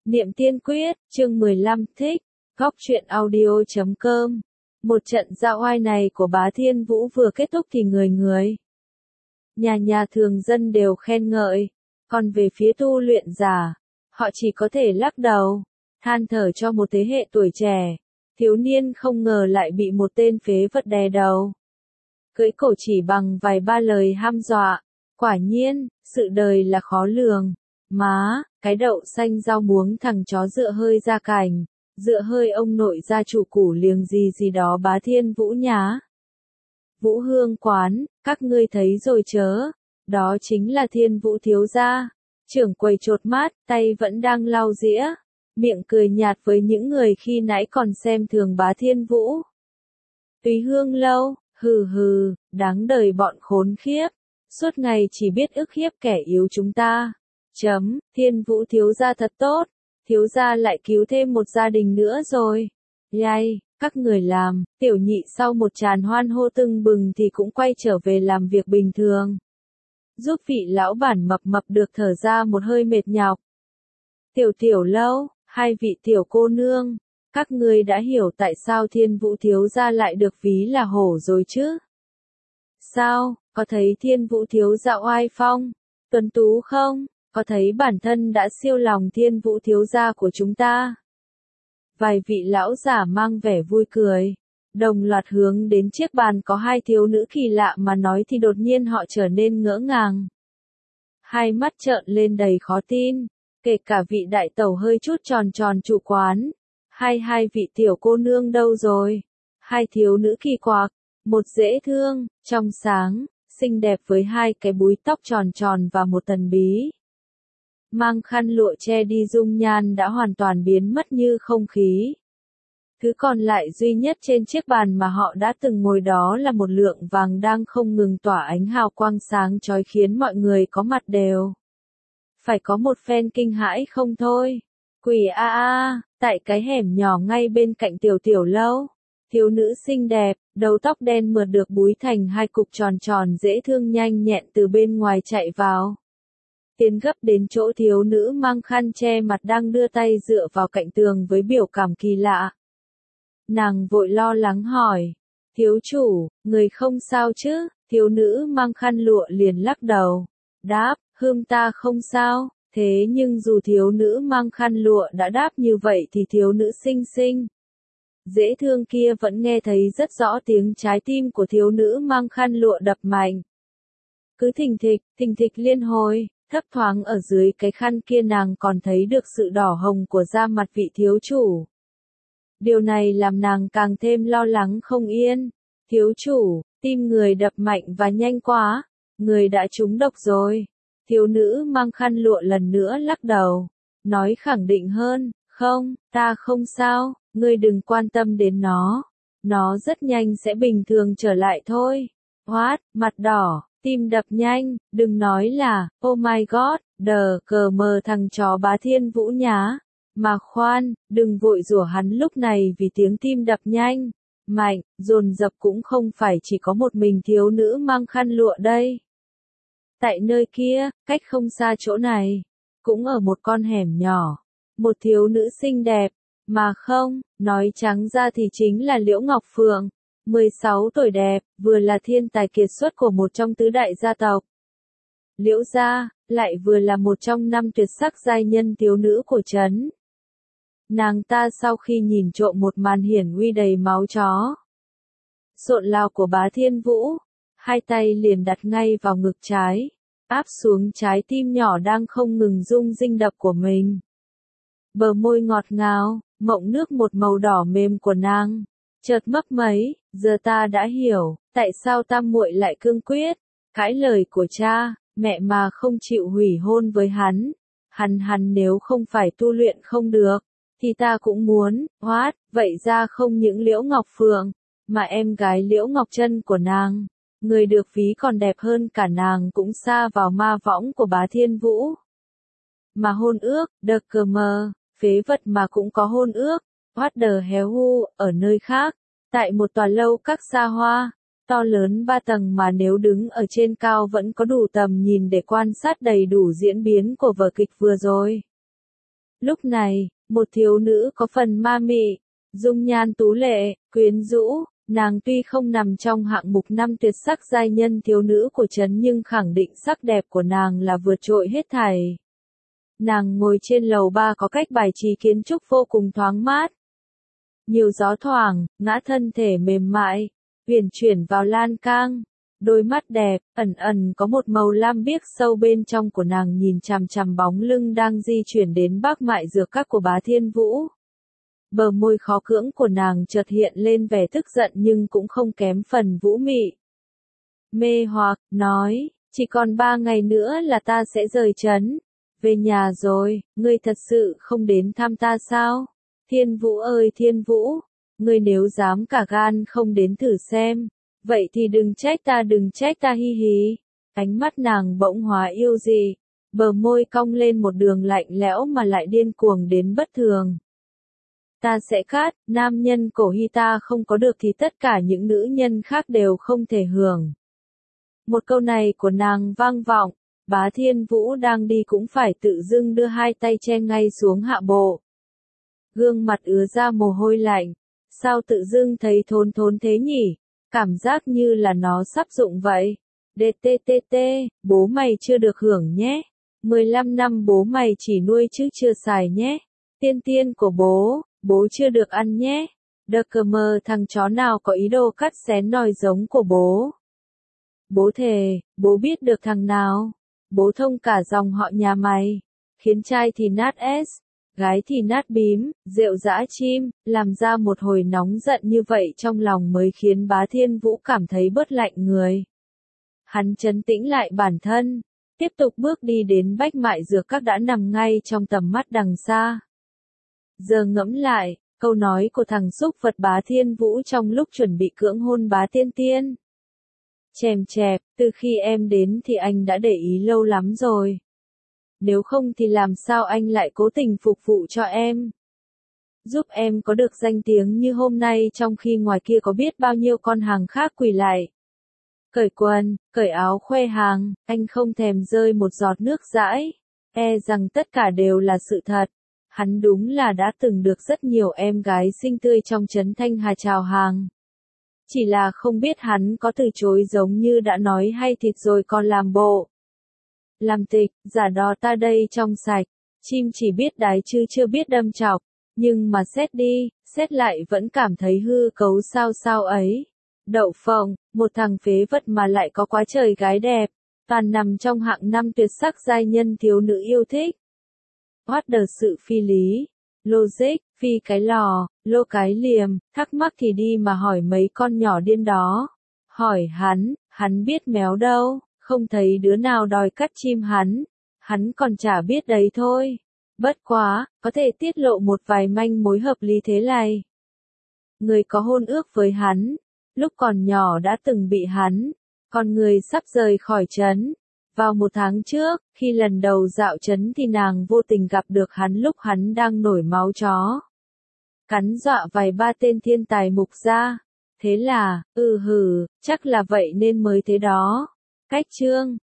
Niệm Tiên Quyết, chương 15, thích, góc truyện audio.com. Một trận dạo oai này của Bá Thiên Vũ vừa kết thúc thì người nhà thường dân đều khen ngợi, còn về phía tu luyện giả, họ chỉ có thể lắc đầu, than thở cho một thế hệ tuổi trẻ, thiếu niên không ngờ lại bị một tên phế vật đè đầu. Cưỡi cổ chỉ bằng vài ba lời hăm dọa, quả nhiên, sự đời là khó lường. Má, cái đậu xanh rau muống thằng chó dựa hơi ra cảnh, dựa hơi ông nội gia chủ củ liềng gì đó Bá Thiên Vũ nhá. Vũ Hương quán, các ngươi thấy rồi chớ, đó chính là Thiên Vũ thiếu gia. Trưởng quầy chột mát, tay vẫn đang lau dĩa, miệng cười nhạt với những người khi nãy còn xem thường Bá Thiên Vũ. Túy Hương lâu, hừ, đáng đời bọn khốn khiếp, suốt ngày chỉ biết ức hiếp kẻ yếu chúng ta. Thiên Vũ thiếu gia thật tốt, thiếu gia lại cứu thêm một gia đình nữa rồi. Yay, các người làm, tiểu nhị sau một tràn hoan hô tưng bừng thì cũng quay trở về làm việc bình thường. Giúp vị lão bản mập được thở ra một hơi mệt nhọc. Tiểu lâu, hai vị tiểu cô nương, các ngươi đã hiểu tại sao Thiên Vũ thiếu gia lại được ví là hổ rồi chứ? Sao, có thấy Thiên Vũ thiếu gia oai phong, tuấn tú không? Có thấy bản thân đã siêu lòng Thiên Vũ thiếu gia của chúng ta? Vài vị lão giả mang vẻ vui cười, đồng loạt hướng đến chiếc bàn có hai thiếu nữ kỳ lạ mà nói thì đột nhiên họ trở nên ngỡ ngàng. Hai mắt trợn lên đầy khó tin, kể cả vị đại tẩu hơi chút tròn chủ quán. Hai vị tiểu cô nương đâu rồi? Hai thiếu nữ kỳ quặc, một dễ thương, trong sáng, xinh đẹp với hai cái búi tóc tròn và một tần bí. Mang khăn lụa che đi dung nhan đã hoàn toàn biến mất như không khí. Thứ còn lại duy nhất trên chiếc bàn mà họ đã từng ngồi đó là một lượng vàng đang không ngừng tỏa ánh hào quang sáng chói khiến mọi người có mặt đều phải có một phen kinh hãi không thôi. Quỷ tại cái hẻm nhỏ ngay bên cạnh tiểu lâu, thiếu nữ xinh đẹp, đầu tóc đen mượt được búi thành hai cục tròn dễ thương nhanh nhẹn từ bên ngoài chạy vào. Tiến gấp đến chỗ thiếu nữ mang khăn che mặt đang đưa tay dựa vào cạnh tường với biểu cảm kỳ lạ. Nàng vội lo lắng hỏi, thiếu chủ, người không sao chứ? Thiếu nữ mang khăn lụa liền lắc đầu, đáp, ta không sao. Thế nhưng dù thiếu nữ mang khăn lụa đã đáp như vậy thì thiếu nữ xinh dễ thương kia vẫn nghe thấy rất rõ tiếng trái tim của thiếu nữ mang khăn lụa đập mạnh. Cứ thình thịch liên hồi, thấp thoáng ở dưới cái khăn kia nàng còn thấy được sự đỏ hồng của da mặt vị thiếu chủ. Điều này làm nàng càng thêm lo lắng không yên. Thiếu chủ, tim người đập mạnh và nhanh quá, người đã trúng độc rồi. Thiếu nữ mang khăn lụa lần nữa lắc đầu, nói khẳng định hơn, không, ta không sao, ngươi đừng quan tâm đến nó rất nhanh sẽ bình thường trở lại thôi. Mặt đỏ, tim đập nhanh, đừng nói là, oh my god, cờ mờ thằng chó Bá Thiên Vũ nhá. Mà khoan, đừng vội rủa hắn lúc này vì tiếng tim đập nhanh, mạnh, dồn dập cũng không phải chỉ có một mình thiếu nữ mang khăn lụa đây. Tại nơi kia, cách không xa chỗ này, cũng ở một con hẻm nhỏ, một thiếu nữ xinh đẹp, mà không, nói trắng ra thì chính là Liễu Ngọc Phượng, 16 tuổi đẹp, vừa là thiên tài kiệt xuất của một trong tứ đại gia tộc Liễu gia, lại vừa là một trong 5 tuyệt sắc giai nhân thiếu nữ của trấn. Nàng ta sau khi nhìn trộm một màn hiển uy đầy máu chó xộn lao của Bá Thiên Vũ, hai tay liền đặt ngay vào ngực trái, áp xuống trái tim nhỏ đang không ngừng rung rinh đập của mình. Bờ môi ngọt ngào, mộng nước một màu đỏ mềm của nàng, chợt mấp máy, giờ ta đã hiểu, tại sao tam muội lại cương quyết, cãi lời của cha, mẹ mà không chịu hủy hôn với hắn. Hắn nếu không phải tu luyện không được, thì ta cũng muốn, vậy ra không những Liễu Ngọc Phượng, mà em gái Liễu Ngọc Trân của nàng, người được ví còn đẹp hơn cả nàng cũng sa vào ma võng của Bá Thiên Vũ. Mà hôn ước, cờ mờ, phế vật mà cũng có hôn ước, ở nơi khác, tại một tòa lâu các xa hoa, to lớn 3 tầng mà nếu đứng ở trên cao vẫn có đủ tầm nhìn để quan sát đầy đủ diễn biến của vở kịch vừa rồi. Lúc này, một thiếu nữ có phần ma mị, dung nhan tú lệ, quyến rũ, nàng tuy không nằm trong hạng mục 5 tuyệt sắc giai nhân thiếu nữ của trấn nhưng khẳng định sắc đẹp của nàng là vượt trội hết thảy. Nàng ngồi trên lầu 3 có cách bài trí kiến trúc vô cùng thoáng mát. Nhiều gió thoảng, ngã thân thể mềm mại, uyển chuyển vào lan can. Đôi mắt đẹp, ẩn ẩn có một màu lam biếc sâu bên trong của nàng nhìn chằm chằm bóng lưng đang di chuyển đến bác mại dược các của bá Thiên Vũ. Bờ môi khó cưỡng của nàng chợt hiện lên vẻ tức giận nhưng cũng không kém phần vũ mị. Mê hoặc, nói, chỉ còn 3 ngày nữa là ta sẽ rời trấn. Về nhà rồi, ngươi thật sự không đến thăm ta sao? Thiên Vũ ơi Thiên Vũ, ngươi nếu dám cả gan không đến thử xem. Vậy thì đừng trách ta hi hí. Ánh mắt nàng bỗng hóa yêu dị, bờ môi cong lên một đường lạnh lẽo mà lại điên cuồng đến bất thường. Ta sẽ cắt, nam nhân cổ hy ta không có được thì tất cả những nữ nhân khác đều không thể hưởng. Một câu này của nàng vang vọng, bá Thiên Vũ đang đi cũng phải tự dưng đưa hai tay che ngay xuống hạ bộ. Gương mặt ứa ra mồ hôi lạnh, sao tự dưng thấy thốn thốn thế nhỉ? Cảm giác như là nó sắp rụng vậy. DTTT, bố mày chưa được hưởng nhé. 15 năm bố mày chỉ nuôi chứ chưa xài nhé. Tiên tiên của bố chưa được ăn nhé. Đờ cờ mờ thằng chó nào có ý đồ cắt xén nòi giống của bố. Bố thề, bố biết được thằng nào. Bố thông cả dòng họ nhà mày. Khiến trai thì nát S, gái thì nát bím, rượu dã chim, làm ra một hồi nóng giận như vậy trong lòng mới khiến bá Thiên Vũ cảm thấy bớt lạnh người. Hắn trấn tĩnh lại bản thân, tiếp tục bước đi đến bách mại dược các đã nằm ngay trong tầm mắt đằng xa. Giờ ngẫm lại, câu nói của thằng xúc vật bá Thiên Vũ trong lúc chuẩn bị cưỡng hôn bá Tiên Tiên. Chèm chẹp, từ khi em đến thì anh đã để ý lâu lắm rồi. Nếu không thì làm sao anh lại cố tình phục vụ cho em? Giúp em có được danh tiếng như hôm nay trong khi ngoài kia có biết bao nhiêu con hàng khác quỳ lại. Cởi quần, cởi áo khoe hàng, anh không thèm rơi một giọt nước dãi. E rằng tất cả đều là sự thật. Hắn đúng là đã từng được rất nhiều em gái xinh tươi trong trấn Thanh Hà chào hàng. Chỉ là không biết hắn có từ chối giống như đã nói hay thịt rồi còn làm bộ. Làm tịch, giả đò ta đây trong sạch, chim chỉ biết đái chứ chưa biết đâm chọc, nhưng mà xét đi, xét lại vẫn cảm thấy hư cấu sao sao ấy. Đậu phộng, một thằng phế vật mà lại có quá trời gái đẹp, toàn nằm trong hạng 5 tuyệt sắc giai nhân thiếu nữ yêu thích. What the sự phi lý, logic, phi cái lò, lô cái liềm, thắc mắc thì đi mà hỏi mấy con nhỏ điên đó. Hỏi hắn biết méo đâu. Không thấy đứa nào đòi cắt chim hắn còn chả biết đấy thôi. Bất quá, có thể tiết lộ một vài manh mối hợp lý thế này. Người có hôn ước với hắn, lúc còn nhỏ đã từng bị hắn, còn người sắp rời khỏi trấn. Vào 1 tháng trước, khi lần đầu dạo trấn thì nàng vô tình gặp được hắn lúc hắn đang nổi máu chó. Cắn dọa vài ba tên thiên tài mục gia. Thế là, chắc là vậy nên mới thế đó. Cách chương